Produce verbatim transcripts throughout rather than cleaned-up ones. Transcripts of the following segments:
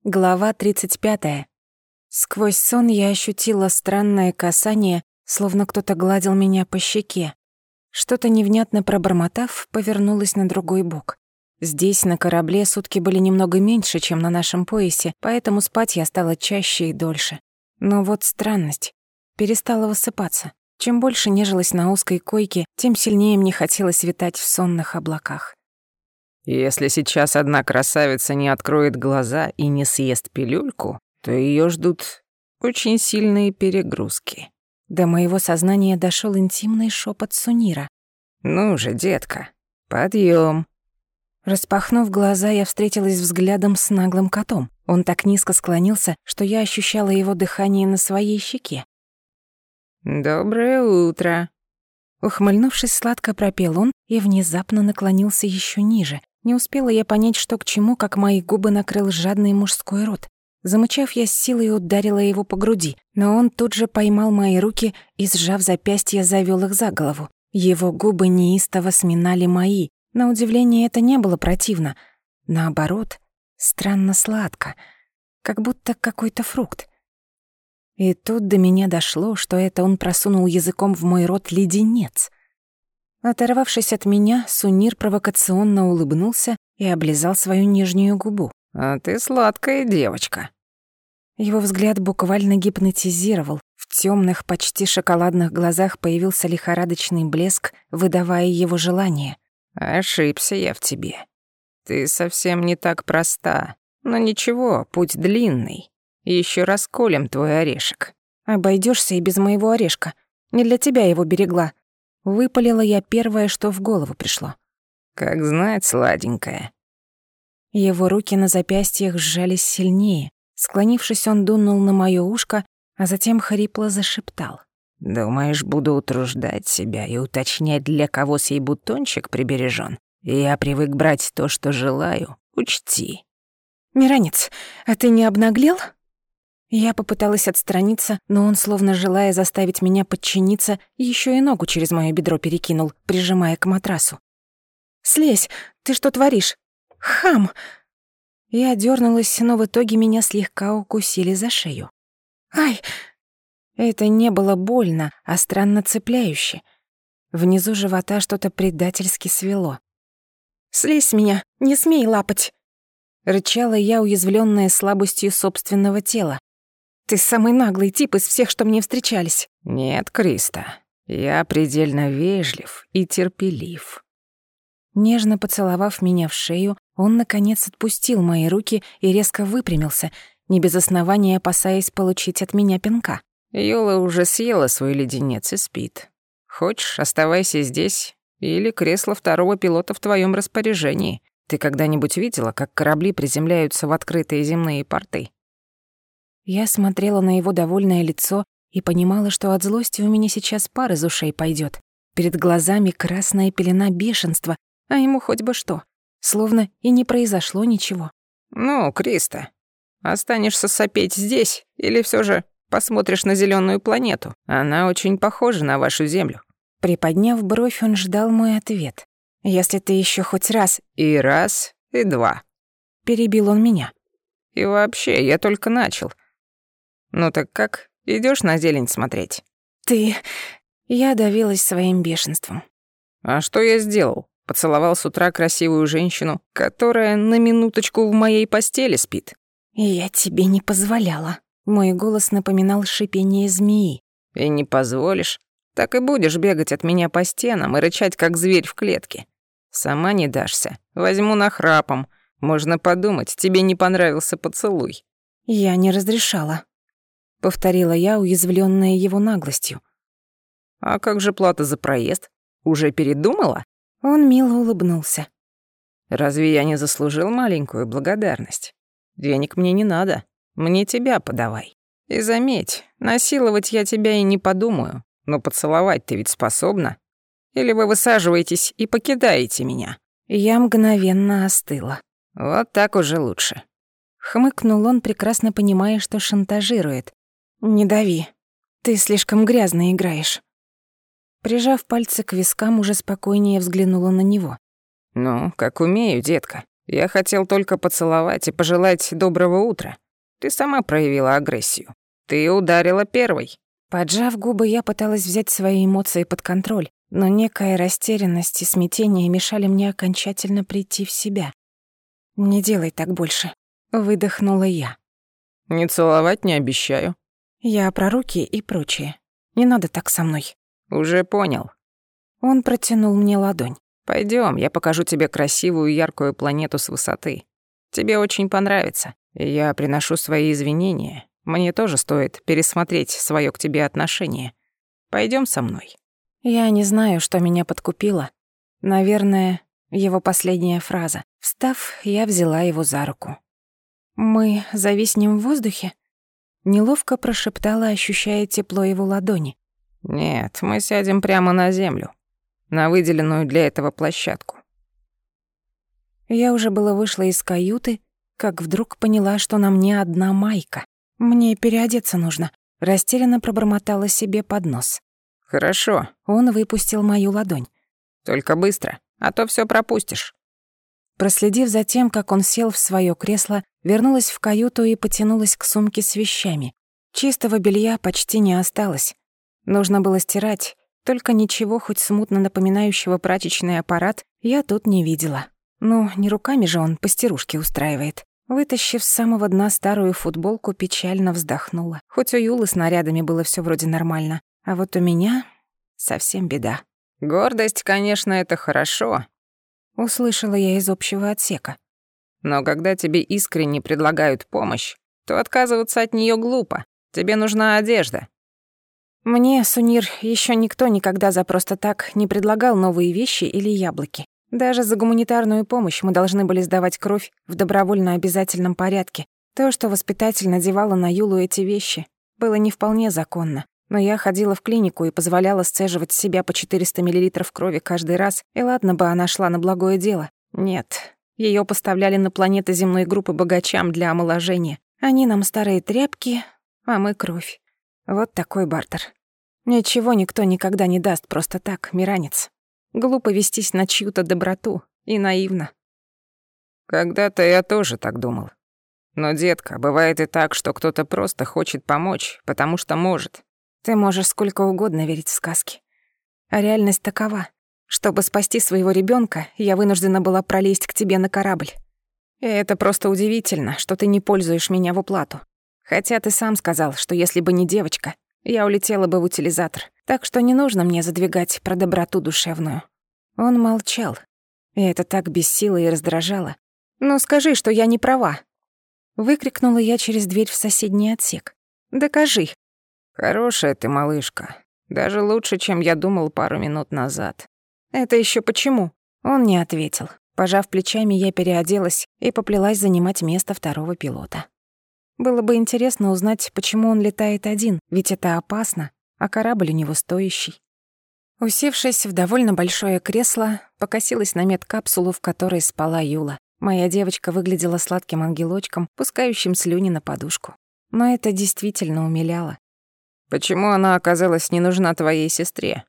Глава тридцать пятая. Сквозь сон я ощутила странное касание, словно кто-то гладил меня по щеке. Что-то невнятно пробормотав, повернулась на другой бок. Здесь, на корабле, сутки были немного меньше, чем на нашем поясе, поэтому спать я стала чаще и дольше. Но вот странность. Перестала высыпаться. Чем больше нежилась на узкой койке, тем сильнее мне хотелось витать в сонных облаках. Если сейчас одна красавица не откроет глаза и не съест пилюльку, то её ждут очень сильные перегрузки. До моего сознания дошёл интимный шёпот Сунира. «Ну же, детка, подъём». Распахнув глаза, я встретилась взглядом с наглым котом. Он так низко склонился, что я ощущала его дыхание на своей щеке. «Доброе утро». Ухмыльнувшись, сладко пропел он и внезапно наклонился ещё ниже. Не успела я понять, что к чему, как мои губы накрыл жадный мужской рот. Замычав, я с силой ударила его по груди, но он тут же поймал мои руки и, сжав запястья, завёл их за голову. Его губы неистово сминали мои. На удивление, это не было противно. Наоборот, странно сладко, как будто какой-то фрукт. И тут до меня дошло, что это он просунул языком в мой рот леденец. Оторвавшись от меня, Сунир провокационно улыбнулся и облизал свою нижнюю губу. «А ты сладкая девочка». Его взгляд буквально гипнотизировал. В тёмных, почти шоколадных глазах появился лихорадочный блеск, выдавая его желание. «Ошибся я в тебе. Ты совсем не так проста. Но ничего, путь длинный. Ещё расколем твой орешек». «Обойдёшься и без моего орешка. Не для тебя его берегла». Выпалила я первое, что в голову пришло. «Как знать, сладенькая». Его руки на запястьях сжались сильнее. Склонившись, он дунул на моё ушко, а затем хрипло зашептал. «Думаешь, буду утруждать себя и уточнять, для кого сей бутончик прибережён? Я привык брать то, что желаю. Учти». «Миранец, а ты не обнаглел?» Я попыталась отстраниться, но он, словно желая заставить меня подчиниться, ещё и ногу через моё бедро перекинул, прижимая к матрасу. «Слезь! Ты что творишь? Хам!» Я дёрнулась, но в итоге меня слегка укусили за шею. «Ай!» Это не было больно, а странно цепляюще. Внизу живота что-то предательски свело. «Слезь с меня! Не смей лапать!» Рычала я, уязвлённая слабостью собственного тела. «Ты самый наглый тип из всех, что мне встречались». «Нет, Криста, я предельно вежлив и терпелив». Нежно поцеловав меня в шею, он, наконец, отпустил мои руки и резко выпрямился, не без основания опасаясь получить от меня пинка. «Юла уже съела свой леденец и спит. Хочешь, оставайся здесь, или кресло второго пилота в твоём распоряжении. Ты когда-нибудь видела, как корабли приземляются в открытые земные порты?» Я смотрела на его довольное лицо и понимала, что от злости у меня сейчас пар из ушей пойдёт. Перед глазами красная пелена бешенства, а ему хоть бы что. Словно и не произошло ничего. «Ну, Криста, останешься сопеть здесь или всё же посмотришь на зелёную планету? Она очень похожа на вашу Землю». Приподняв бровь, он ждал мой ответ. «Если ты ещё хоть раз...» «И раз, и два». Перебил он меня. «И вообще, я только начал. Ну так как, идёшь на зелень смотреть?» «Ты...» Я давилась своим бешенством. «А что я сделал? Поцеловал с утра красивую женщину, которая на минуточку в моей постели спит». «Я тебе не позволяла». Мой голос напоминал шипение змеи. «И не позволишь? Так и будешь бегать от меня по стенам и рычать, как зверь в клетке. Сама не дашься. Возьму нахрапом. Можно подумать, тебе не понравился поцелуй». «Я не разрешала», — повторила я, уязвлённая его наглостью. «А как же плата за проезд? Уже передумала?» Он мило улыбнулся. «Разве я не заслужил маленькую благодарность? Денег мне не надо. Мне тебя подавай. И заметь, насиловать я тебя и не подумаю. Но поцеловать ты ведь способна? Или вы высаживаетесь и покидаете меня?» Я мгновенно остыла. «Вот так уже лучше». Хмыкнул он, прекрасно понимая, что шантажирует. «Не дави. Ты слишком грязно играешь». Прижав пальцы к вискам, уже спокойнее взглянула на него. «Ну, как умею, детка. Я хотел только поцеловать и пожелать доброго утра. Ты сама проявила агрессию. Ты ударила первой». Поджав губы, я пыталась взять свои эмоции под контроль, но некая растерянность и смятение мешали мне окончательно прийти в себя. «Не делай так больше», — выдохнула я. «Не целовать не обещаю». Я про руки и прочее. Не надо так со мной. «Уже понял». Он протянул мне ладонь. Пойдём, я покажу тебе красивую яркую планету с высоты. Тебе очень понравится. И я приношу свои извинения. Мне тоже стоит пересмотреть своё к тебе отношение. Пойдём со мной». Я не знаю, что меня подкупило. Наверное, его последняя фраза. Встав, я взяла его за руку. «Мы зависнем в воздухе?» Неловко прошептала, ощущая тепло его ладони. «Нет, мы сядем прямо на землю, на выделенную для этого площадку». Я уже было вышла из каюты, как вдруг поняла, что на мне одна майка. Мне переодеться нужно. Растерянно пробормотала себе под нос. «Хорошо». Он выпустил мою ладонь. «Только быстро, а то всё пропустишь». Проследив за тем, как он сел в своё кресло, вернулась в каюту и потянулась к сумке с вещами. Чистого белья почти не осталось. Нужно было стирать, только ничего, хоть смутно напоминающего прачечный аппарат, я тут не видела. Ну, не руками же он постирушки устраивает. Вытащив с самого дна старую футболку, печально вздохнула. Хоть у Юлы с нарядами было всё вроде нормально, а вот у меня совсем беда. «Гордость, конечно, это хорошо», — услышала я из общего отсека. «но когда тебе искренне предлагают помощь, то отказываться от неё глупо. Тебе нужна одежда». Мне, Сунир, ещё никто никогда за просто так не предлагал новые вещи или яблоки. Даже за гуманитарную помощь мы должны были сдавать кровь в добровольно обязательном порядке. То, что воспитатель надевала на Юлу эти вещи, было не вполне законно. Но я ходила в клинику и позволяла сцеживать с себя по четыреста миллилитров крови каждый раз, и ладно бы она шла на благое дело. Нет, её поставляли на планеты земной группы богачам для омоложения. Они нам старые тряпки, а мы кровь. Вот такой бартер. Ничего никто никогда не даст просто так, миранец. Глупо вестись на чью-то доброту и наивно. «Когда-то я тоже так думал. Но, детка, бывает и так, что кто-то просто хочет помочь, потому что может». Ты можешь сколько угодно верить в сказки. А реальность такова. Чтобы спасти своего ребёнка, я вынуждена была пролезть к тебе на корабль. И это просто удивительно, что ты не пользуешь меня в уплату. Хотя ты сам сказал, что если бы не девочка, я улетела бы в утилизатор. Так что не нужно мне задвигать про доброту душевную». Он молчал, и это так бесило и раздражало. «Ну скажи, что я не права!» Выкрикнула я через дверь в соседний отсек. «Докажи!» «Хорошая ты, малышка. Даже лучше, чем я думал пару минут назад». «Это ещё почему?» Он не ответил. Пожав плечами, я переоделась и поплелась занимать место второго пилота. Было бы интересно узнать, почему он летает один, ведь это опасно, а корабль у него стоящий. Усевшись в довольно большое кресло, покосилась на медкапсулу, в которой спала Юла. Моя девочка выглядела сладким ангелочком, пускающим слюни на подушку. Но это действительно умиляло. «Почему она оказалась не нужна твоей сестре?»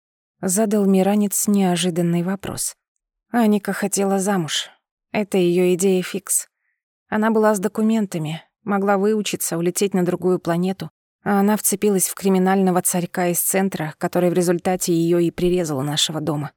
Задал Миранец неожиданный вопрос. Аника хотела замуж. Это её идея фикс. Она была с документами, могла выучиться, улететь на другую планету, а она вцепилась в криминального царька из центра, который в результате её и прирезал у нашего дома.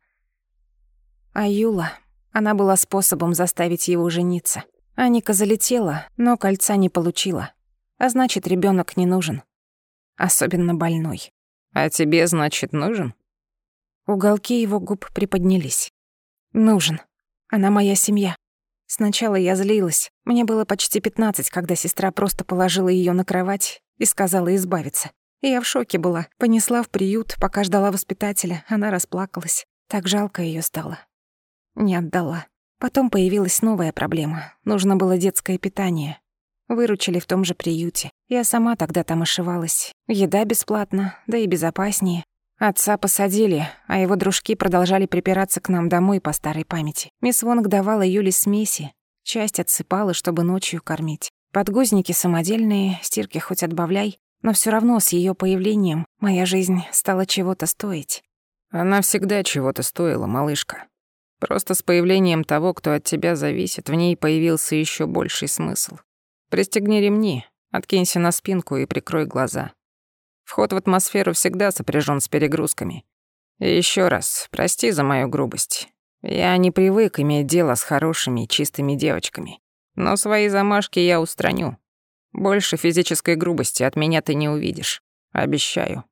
А Юла, она была способом заставить его жениться. Аника залетела, но кольца не получила. А значит, ребёнок не нужен. Особенно больной. «А тебе, значит, нужен?» Уголки его губ приподнялись. «Нужен. Она моя семья. Сначала я злилась. Мне было почти пятнадцать, когда сестра просто положила её на кровать и сказала избавиться. И я в шоке была. Понесла в приют, пока ждала воспитателя. Она расплакалась. Так жалко её стало. Не отдала. Потом появилась новая проблема. Нужно было детское питание. Выручили в том же приюте. Я сама тогда там ошивалась. Еда бесплатна, да и безопаснее. Отца посадили, а его дружки продолжали припираться к нам домой по старой памяти. Мисс Вонг давала Юле смеси, часть отсыпала, чтобы ночью кормить. Подгузники самодельные, стирки хоть отбавляй, но всё равно с её появлением моя жизнь стала чего-то стоить. Она всегда чего-то стоила, малышка. Просто с появлением того, кто от тебя зависит, в ней появился еще больший смысл. Пристегни ремни, откинься на спинку и прикрой глаза. Вход в атмосферу всегда сопряжен с перегрузками. И еще раз, прости за мою грубость. Я не привык иметь дело с хорошими и чистыми девочками. Но свои замашки я устраню. Больше физической грубости от меня ты не увидишь. Обещаю.